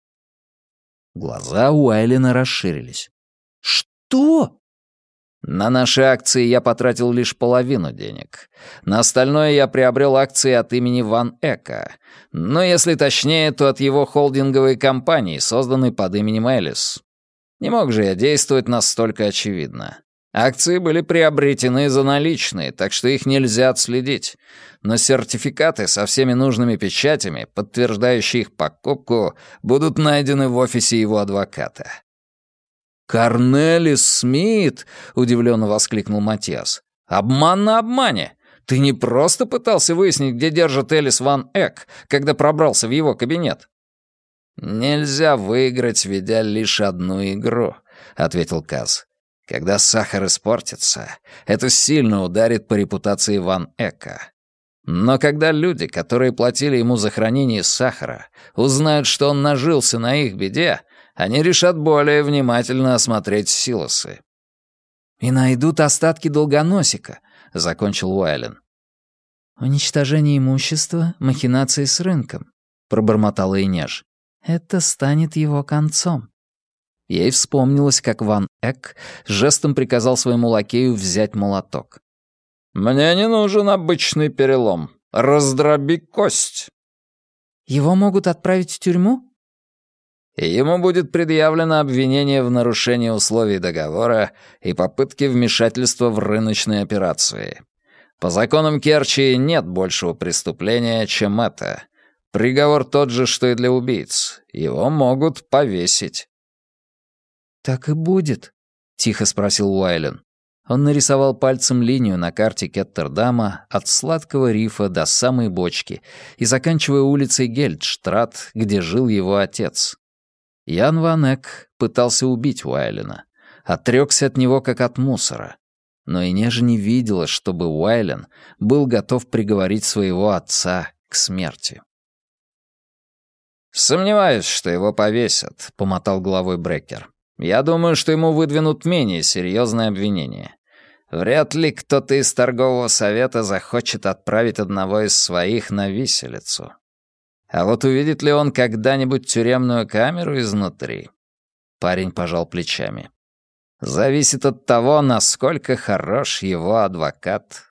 Глаза Уайлена расширились. «Что?» «На наши акции я потратил лишь половину денег. На остальное я приобрел акции от имени Ван Эка. Но если точнее, то от его холдинговой компании, созданной под именем Элис. Не мог же я действовать настолько очевидно. Акции были приобретены за наличные, так что их нельзя отследить. Но сертификаты со всеми нужными печатями, подтверждающие их покупку, будут найдены в офисе его адвоката». «Корнелис Смит!» — удивленно воскликнул Матиас. «Обман на обмане! Ты не просто пытался выяснить, где держит Элис Ван Эк, когда пробрался в его кабинет?» «Нельзя выиграть, ведя лишь одну игру», — ответил Каз. «Когда сахар испортится, это сильно ударит по репутации Ван Эка. Но когда люди, которые платили ему за хранение сахара, узнают, что он нажился на их беде, они решат более внимательно осмотреть силосы». «И найдут остатки долгоносика», — закончил Уайлен. «Уничтожение имущества, махинации с рынком», — пробормотала Инеж. «Это станет его концом». Ей вспомнилось, как Ван Эк жестом приказал своему лакею взять молоток. «Мне не нужен обычный перелом. Раздроби кость». «Его могут отправить в тюрьму?» Ему будет предъявлено обвинение в нарушении условий договора и попытке вмешательства в рыночные операции. По законам Керчи нет большего преступления, чем это. Приговор тот же, что и для убийц. Его могут повесить». «Так и будет?» — тихо спросил Уайлен. Он нарисовал пальцем линию на карте Кеттердама от сладкого рифа до самой бочки и заканчивая улицей Гельдштрат, где жил его отец. Ян Ван Эк пытался убить Уайлена, отрекся от него как от мусора. Но Инеж не видела, чтобы Уайлен был готов приговорить своего отца к смерти. «Сомневаюсь, что его повесят», — помотал головой Брекер. «Я думаю, что ему выдвинут менее серьезное обвинение. Вряд ли кто-то из торгового совета захочет отправить одного из своих на виселицу. А вот увидит ли он когда-нибудь тюремную камеру изнутри?» Парень пожал плечами. «Зависит от того, насколько хорош его адвокат».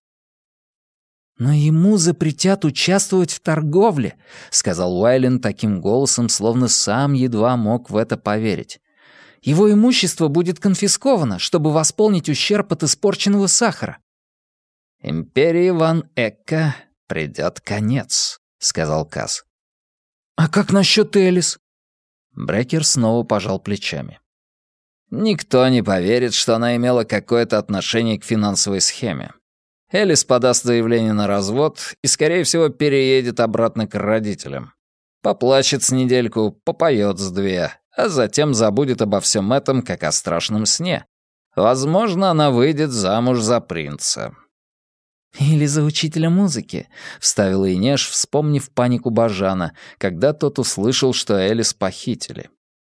«Но ему запретят участвовать в торговле», — сказал Уайлен таким голосом, словно сам едва мог в это поверить. «Его имущество будет конфисковано, чтобы восполнить ущерб от испорченного сахара». «Империи Ван Эка придет конец», — сказал Каз. «А как насчет Элис?» Брекер снова пожал плечами. Никто не поверит, что она имела какое-то отношение к финансовой схеме. Элис подаст заявление на развод и, скорее всего, переедет обратно к родителям. Поплачет с недельку, попоет с 2, а затем забудет обо всем этом, как о страшном сне. Возможно, она выйдет замуж за принца. «Или за учителя музыки», — вставила Инеш, вспомнив панику Бажана, когда тот услышал, что Элис похитили.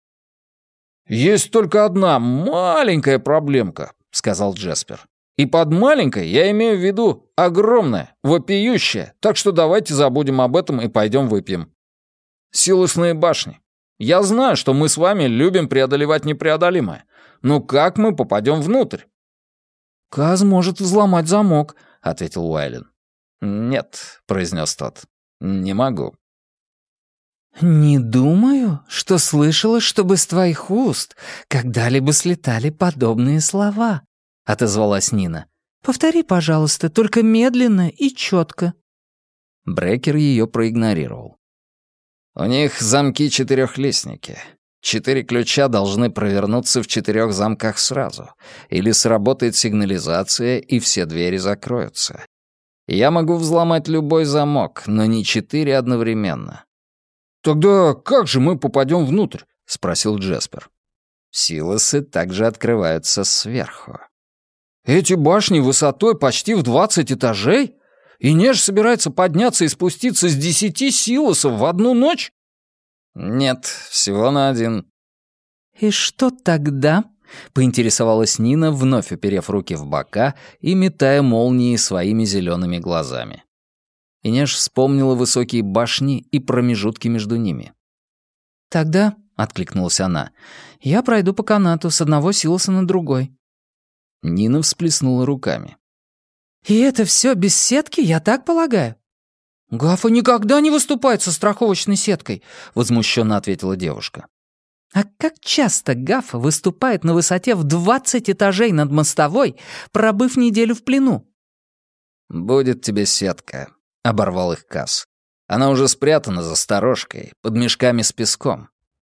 «Есть только одна маленькая проблемка», — сказал Джеспер. «И под маленькой я имею в виду огромная, вопиющая, так что давайте забудем об этом и пойдем выпьем. Силосные башни. Я знаю, что мы с вами любим преодолевать непреодолимое. Но как мы попадем внутрь?» «Каз может взломать замок», — ответил Уайлен. «Нет», — произнес тот, — «не могу». «Не думаю, что слышала, чтобы с твоих уст когда-либо слетали подобные слова», — отозвалась Нина. «Повтори, пожалуйста, только медленно и четко». Брекер ее проигнорировал. «У них замки-4-листники. 4 ключа должны провернуться в 4 замках сразу, или сработает сигнализация, и все двери закроются. Я могу взломать любой замок, но не 4 одновременно». «Тогда как же мы попадем внутрь?» — спросил Джеспер. Силосы также открываются сверху. «Эти башни высотой почти в 20 этажей? И Неж собирается подняться и спуститься с 10 силосов в одну ночь?» «Нет, всего на 1». «И что тогда?» — поинтересовалась Нина, вновь уперев руки в бока и метая молнии своими зелеными глазами. Инеш вспомнила высокие башни и промежутки между ними. «Тогда», — откликнулась она, — «я пройду по канату с одного силоса на другой». Нина всплеснула руками. «И это все без сетки, я так полагаю?» «Гафа никогда не выступает со страховочной сеткой», — возмущенно ответила девушка. «А как часто Гафа выступает на высоте в 20 этажей над мостовой, пробыв неделю в плену?» «Будет тебе сетка», — оборвал их Каз. «Она уже спрятана за сторожкой, под мешками с песком».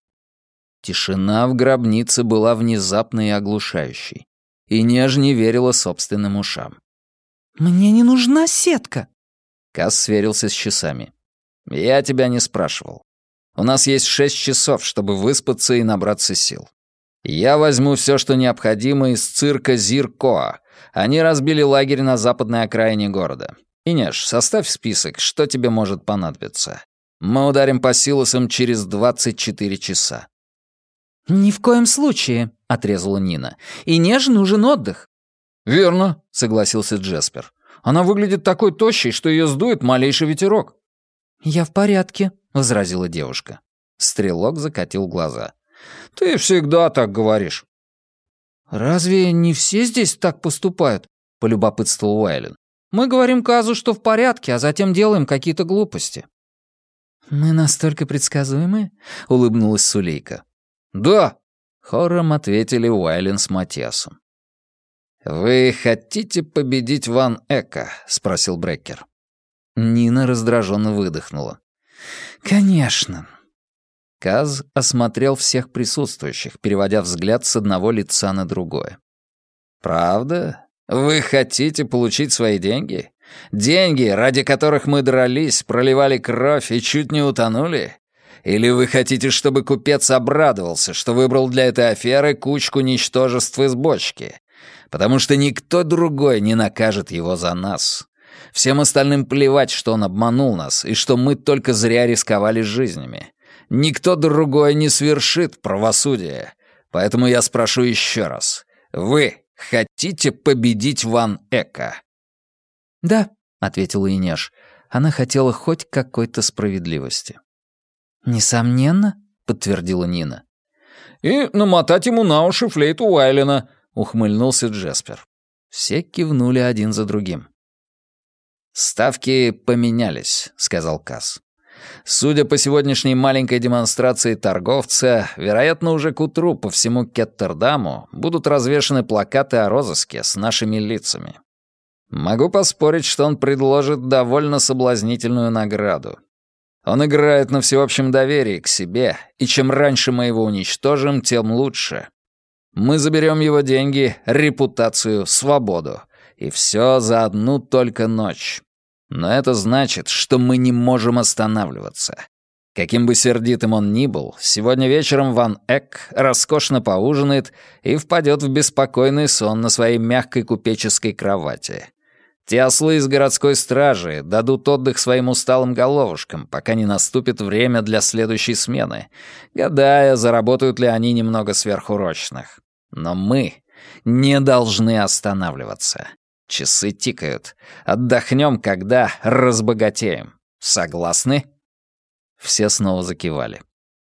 Тишина в гробнице была внезапной и оглушающей. И Неж не верила собственным ушам. «Мне не нужна сетка». Каз сверился с часами. «Я тебя не спрашивал. У нас есть 6 часов, чтобы выспаться и набраться сил. Я возьму все, что необходимо из цирка Зиркоа. Они разбили лагерь на западной окраине города. Инеш, составь список, что тебе может понадобиться. Мы ударим по силосам через 24 часа». «Ни в коем случае», — отрезала Нина. «И Неж нужен отдых». «Верно», — согласился Джеспер. «Она выглядит такой тощей, что ее сдует малейший ветерок». «Я в порядке», — возразила девушка. Стрелок закатил глаза. «Ты всегда так говоришь». «Разве не все здесь так поступают?» — полюбопытствовал Уайлен. «Мы говорим Казу, что в порядке, а затем делаем какие-то глупости». «Мы настолько предсказуемы?» — улыбнулась Сулейка. «Да», — хором ответили Уайлен с Матиасом. «Вы хотите победить Ван Эка?» — спросил Брекер. Нина раздраженно выдохнула. «Конечно». Каз осмотрел всех присутствующих, переводя взгляд с одного лица на другое. «Правда? Вы хотите получить свои деньги? Деньги, ради которых мы дрались, проливали кровь и чуть не утонули? Или вы хотите, чтобы купец обрадовался, что выбрал для этой аферы кучку ничтожеств из бочки? Потому что никто другой не накажет его за нас. Всем остальным плевать, что он обманул нас, и что мы только зря рисковали жизнями. Никто другой не свершит правосудие. Поэтому я спрошу еще раз. Вы хотите победить Ван Эка?» «Да», — ответила Инеш. Она хотела хоть какой-то справедливости. «Несомненно», — подтвердила Нина. «И намотать ему на уши флейту Уайлена», — ухмыльнулся Джеспер. Все кивнули один за другим. «Ставки поменялись», — сказал Каз. «Судя по сегодняшней маленькой демонстрации торговца, вероятно, уже к утру по всему Кеттердаму будут развешаны плакаты о розыске с нашими лицами. Могу поспорить, что он предложит довольно соблазнительную награду. Он играет на всеобщем доверии к себе, и чем раньше мы его уничтожим, тем лучше. Мы заберем его деньги, репутацию, свободу. И все за одну только ночь. Но это значит, что мы не можем останавливаться. Каким бы сердитым он ни был, сегодня вечером Ван Эк роскошно поужинает и впадет в беспокойный сон на своей мягкой купеческой кровати. Те ослы из городской стражи дадут отдых своим усталым головушкам, пока не наступит время для следующей смены, гадая, заработают ли они немного сверхурочных. Но мы не должны останавливаться. Часы тикают. Отдохнем, когда разбогатеем. Согласны?» Все снова закивали.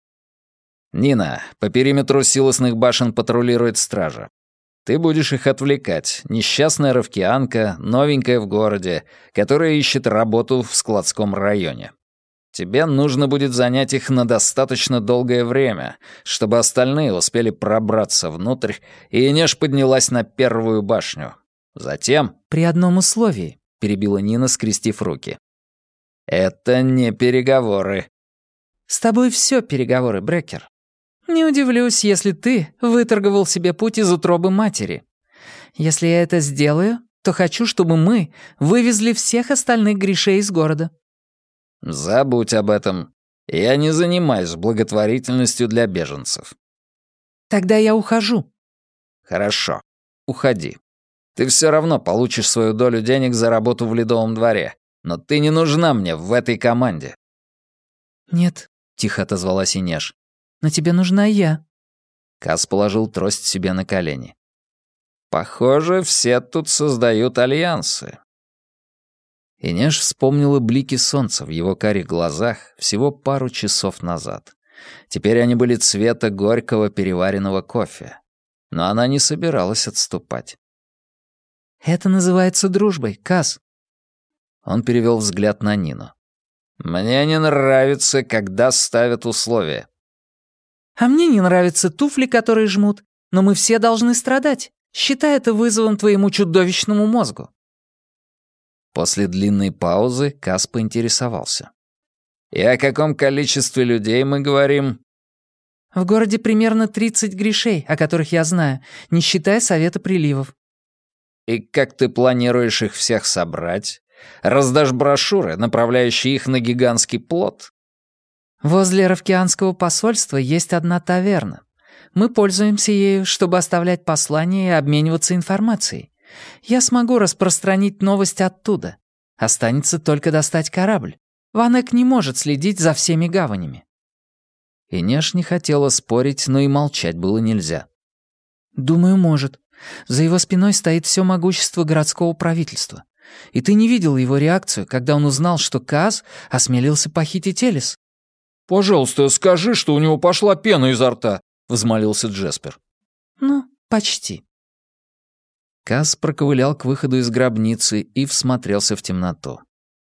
«Нина, по периметру силосных башен патрулирует стража. Ты будешь их отвлекать. Несчастная ровкианка, новенькая в городе, которая ищет работу в складском районе. Тебе нужно будет занять их на достаточно долгое время, чтобы остальные успели пробраться внутрь, и Инеш поднялась на первую башню. Затем...» «При одном условии», — перебила Нина, скрестив руки. «Это не переговоры». «С тобой все переговоры, Брекер. Не удивлюсь, если ты выторговал себе путь из утробы матери. Если я это сделаю, то хочу, чтобы мы вывезли всех остальных грешей из города». «Забудь об этом. Я не занимаюсь благотворительностью для беженцев». «Тогда я ухожу». «Хорошо. Уходи. Ты все равно получишь свою долю денег за работу в Ледовом дворе, но ты не нужна мне в этой команде». «Нет», — тихо отозвалась Инеш, — «но тебе нужна я». Каз положил трость себе на колени. «Похоже, все тут создают альянсы». Инеш вспомнила блики солнца в его карих глазах всего пару часов назад. Теперь они были цвета горького переваренного кофе. Но она не собиралась отступать. «Это называется дружбой, Каз». Он перевел взгляд на Нину. «Мне не нравится, когда ставят условия». «А мне не нравятся туфли, которые жмут, но мы все должны страдать. Считай это вызовом твоему чудовищному мозгу». После длинной паузы Каз поинтересовался. «И о каком количестве людей мы говорим?» «В городе примерно 30 грешей, о которых я знаю, не считая Совета приливов». «И как ты планируешь их всех собрать? Раздашь брошюры, направляющие их на гигантский плот?» «Возле Ровкианского посольства есть одна таверна. Мы пользуемся ею, чтобы оставлять послания и обмениваться информацией. Я смогу распространить новость оттуда. Останется только достать корабль. Ван Эк не может следить за всеми гаванями». Инеш не хотела спорить, но и молчать было нельзя. «Думаю, может. За его спиной стоит все могущество городского правительства. И ты не видел его реакцию, когда он узнал, что Каз осмелился похитить Элис?» «Пожалуйста, скажи, что у него пошла пена изо рта», — взмолился Джеспер. «Ну, почти». Каз проковылял к выходу из гробницы и всмотрелся в темноту.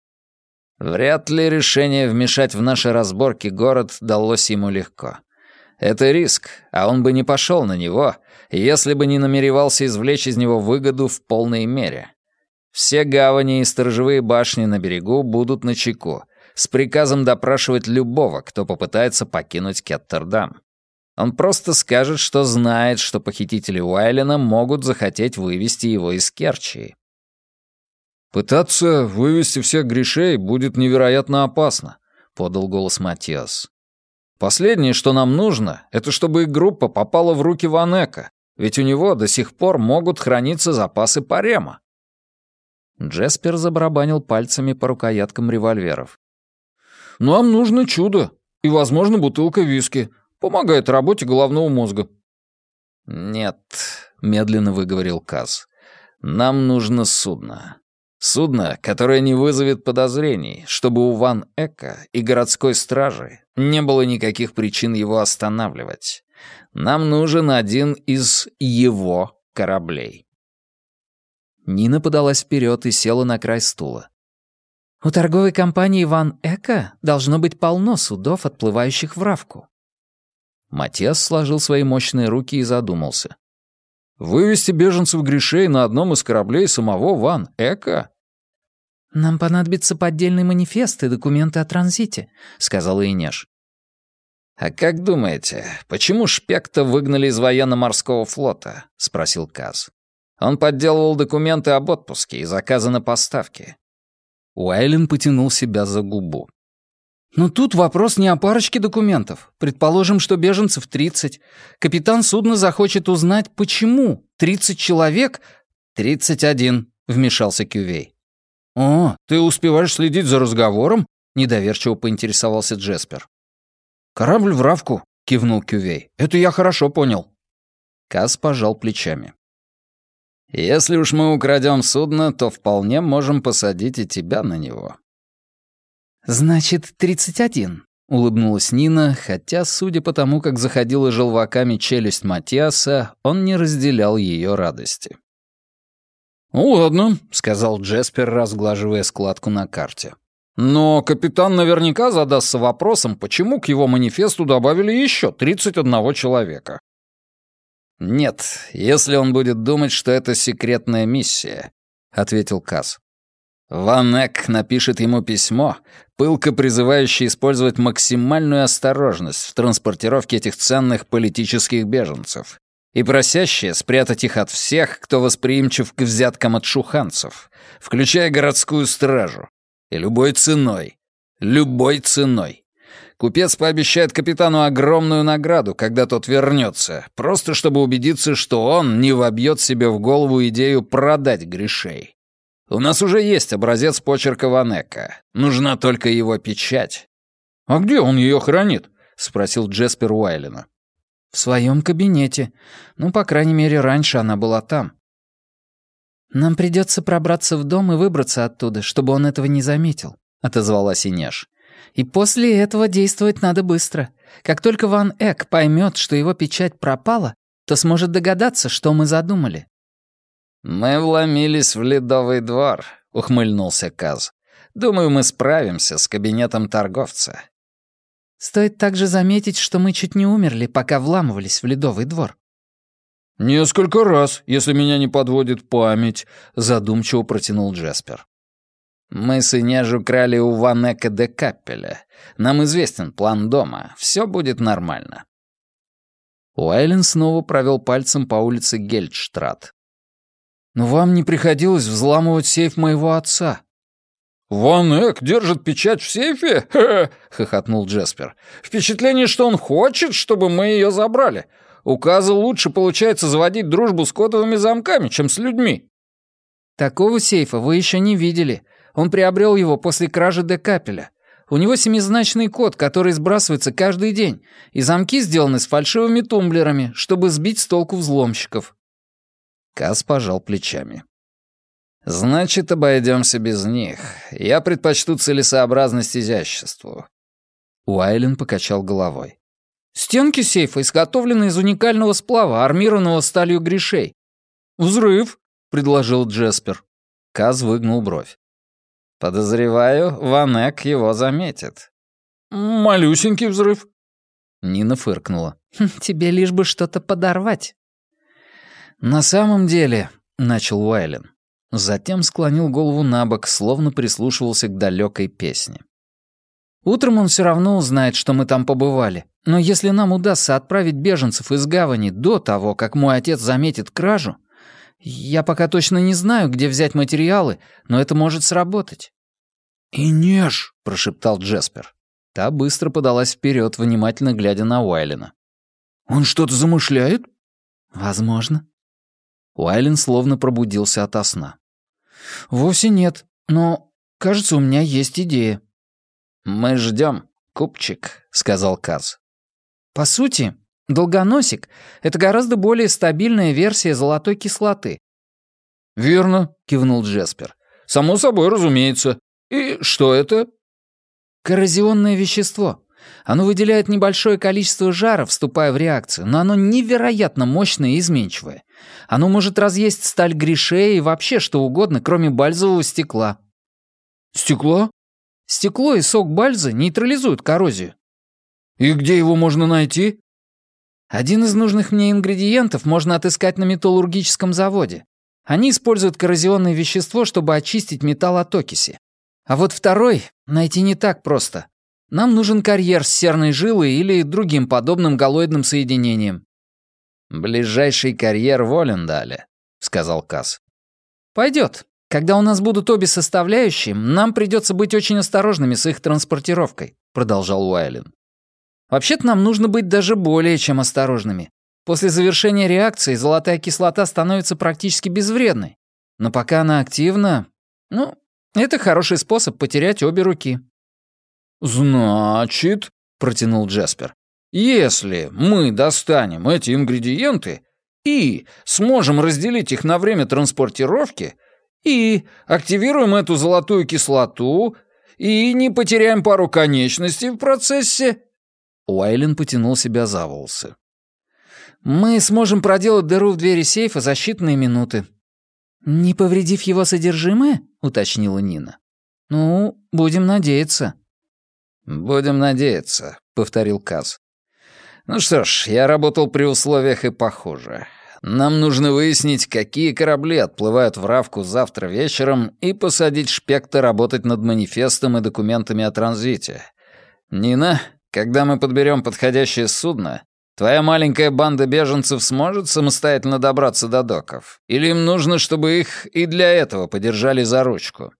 Вряд ли решение вмешать в наши разборки город далось ему легко. Это риск, а он бы не пошел на него, если бы не намеревался извлечь из него выгоду в полной мере. Все гавани и сторожевые башни на берегу будут начеку, с приказом допрашивать любого, кто попытается покинуть Кеттердам. Он просто скажет, что знает, что похитители Уайлена могут захотеть вывести его из Керчи. «Пытаться вывести всех грешей будет невероятно опасно», — подал голос Матиас. «Последнее, что нам нужно, это чтобы их группа попала в руки Ван Эка, ведь у него до сих пор могут храниться запасы парема». Джеспер забарабанил пальцами по рукояткам револьверов. «Нам нужно чудо и, возможно, бутылка виски. Помогает работе головного мозга». «Нет», — медленно выговорил Каз. «Нам нужно судно. Судно, которое не вызовет подозрений, чтобы у Ван Эка и городской стражи не было никаких причин его останавливать. Нам нужен один из его кораблей». Нина подалась вперед и села на край стула. «У торговой компании Ван Эка должно быть полно судов, отплывающих в Равку». Матиас сложил свои мощные руки и задумался. «Вывести беженцев грешей на одном из кораблей самого Ван Эка?» «Нам понадобится поддельный манифест и документы о транзите», — сказала Инеш. «А как думаете, почему Шпекта выгнали из военно-морского флота?» — спросил Каз. «Он подделывал документы об отпуске и заказы на поставки». Уайлен потянул себя за губу. «Но тут вопрос не о парочке документов. Предположим, что беженцев 30. Капитан судна захочет узнать, почему 30 человек...» 31, вмешался Кювей. «О, ты успеваешь следить за разговором?» — недоверчиво поинтересовался Джеспер. «Корабль в Равку», — кивнул Кювей. «Это я хорошо понял». Каз пожал плечами. «Если уж мы украдем судно, то вполне можем посадить и тебя на него». «Значит, 31», — улыбнулась Нина, хотя, судя по тому, как заходила желваками челюсть Матиаса, он не разделял ее радости. «Ну ладно», — сказал Джеспер, разглаживая складку на карте. «Но капитан наверняка задастся вопросом, почему к его манифесту добавили еще 31 человека». «Нет, если он будет думать, что это секретная миссия», — ответил Каз. «Ван Эк напишет ему письмо, пылко призывающее использовать максимальную осторожность в транспортировке этих ценных политических беженцев и просящее спрятать их от всех, кто восприимчив к взяткам от шуханцев, включая городскую стражу. И любой ценой. Любой ценой. Купец пообещает капитану огромную награду, когда тот вернется, просто чтобы убедиться, что он не вобьет себе в голову идею продать грешей. У нас уже есть образец почерка Ван Эка. Нужна только его печать». «А где он ее хранит?» — спросил Джеспер Уайлена. «В своем кабинете. Ну, по крайней мере, раньше она была там». «Нам придется пробраться в дом и выбраться оттуда, чтобы он этого не заметил», — отозвалась Инеш. «И после этого действовать надо быстро. Как только Ван Эк поймет, что его печать пропала, то сможет догадаться, что мы задумали». «Мы вломились в Ледовый двор», — ухмыльнулся Каз. «Думаю, мы справимся с кабинетом торговца». «Стоит также заметить, что мы чуть не умерли, пока вламывались в Ледовый двор». «Несколько раз, если меня не подводит память», — задумчиво протянул Джеспер. «Мы с Инежу крали у Ван Эка де Каппеля. Нам известен план дома. Все будет нормально». Уайлен снова провел пальцем по улице Гельдштрат. «Но вам не приходилось взламывать сейф моего отца». «Ван Эк держит печать в сейфе?» — хохотнул Джеспер. «Впечатление, что он хочет, чтобы мы ее забрали. У Каза лучше получается заводить дружбу с кодовыми замками, чем с людьми». «Такого сейфа вы еще не видели. Он приобрел его после кражи де Капеля. У него 7-значный код, который сбрасывается каждый день, и замки сделаны с фальшивыми тумблерами, чтобы сбить с толку взломщиков». Каз пожал плечами. «Значит, обойдемся без них. Я предпочту целесообразность изяществу». Уайлен покачал головой. «Стенки сейфа изготовлены из уникального сплава, армированного сталью грешей». «Взрыв», — предложил Джеспер. Каз выгнул бровь. «Подозреваю, Ван Эк его заметит». «Малюсенький взрыв». Нина фыркнула. «Тебе лишь бы что-то подорвать». «На самом деле», — начал Уайлен. Затем склонил голову набок, словно прислушивался к далекой песне. «Утром он все равно узнает, что мы там побывали. Но если нам удастся отправить беженцев из гавани до того, как мой отец заметит кражу, я пока точно не знаю, где взять материалы, но это может сработать». «Инеш», — прошептал Джеспер. Та быстро подалась вперед, внимательно глядя на Уайлена. «Он что-то замышляет?» «Возможно». Уайлен словно пробудился ото сна. «Вовсе нет, но, кажется, у меня есть идея». «Мы ждем, купчик», — сказал Каз. «По сути, долгоносик — это гораздо более стабильная версия золотой кислоты». «Верно», — кивнул Джеспер. «Само собой, разумеется. И что это?» «Коррозионное вещество. Оно выделяет небольшое количество жара, вступая в реакцию, но оно невероятно мощное и изменчивое. Оно может разъесть сталь грешей и вообще что угодно, кроме бальзового стекла». «Стекло?» «Стекло и сок бальзы нейтрализуют коррозию». «И где его можно найти?» «Один из нужных мне ингредиентов можно отыскать на металлургическом заводе. Они используют коррозионное вещество, чтобы очистить металл от окиси. А вот второй найти не так просто. Нам нужен карьер с серной жилой или другим подобным галлоидным соединением». «Ближайший карьер в Олендале», — сказал Каз. «Пойдет. Когда у нас будут обе составляющие, нам придется быть очень осторожными с их транспортировкой», — продолжал Уайлен. «Вообще-то нам нужно быть даже более чем осторожными. После завершения реакции золотая кислота становится практически безвредной. Но пока она активна, это хороший способ потерять обе руки». «Значит», — протянул Джаспер, «если мы достанем эти ингредиенты и сможем разделить их на время транспортировки, и активируем эту золотую кислоту, и не потеряем пару конечностей в процессе...» Уайлен потянул себя за волосы. «Мы сможем проделать дыру в двери сейфа за считанные минуты». «Не повредив его содержимое?» — уточнила Нина. «Будем надеяться». «Будем надеяться», — повторил Каз. «Ну что ж, я работал при условиях и похуже. Нам нужно выяснить, какие корабли отплывают в Равку завтра вечером, и посадить Шпекта работать над манифестом и документами о транзите. Нина, когда мы подберем подходящее судно, твоя маленькая банда беженцев сможет самостоятельно добраться до доков? Или им нужно, чтобы их и для этого подержали за ручку?»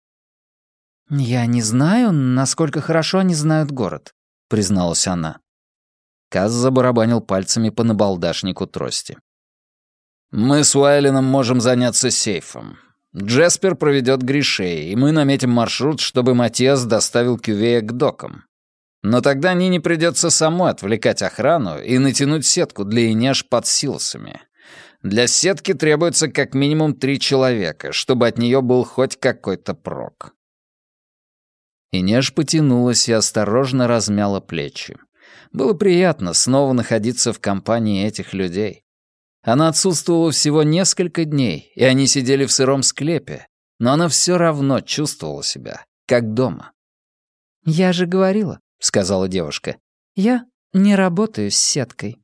«Я не знаю, насколько хорошо они знают город», — призналась она. Каз забарабанил пальцами по набалдашнику трости. «Мы с Уайленом можем заняться сейфом. Джеспер проведет Гришей, и мы наметим маршрут, чтобы Матиас доставил Кювея к докам. Но тогда Нине придется самой отвлекать охрану и натянуть сетку для Инеш под силосами. Для сетки требуется как минимум 3 человека, чтобы от нее был хоть какой-то прок». Инеш потянулась и осторожно размяла плечи. Было приятно снова находиться в компании этих людей. Она отсутствовала всего несколько дней, и они сидели в сыром склепе, но она все равно чувствовала себя, как дома. «Я же говорила», — сказала девушка, — «я не работаю с сеткой».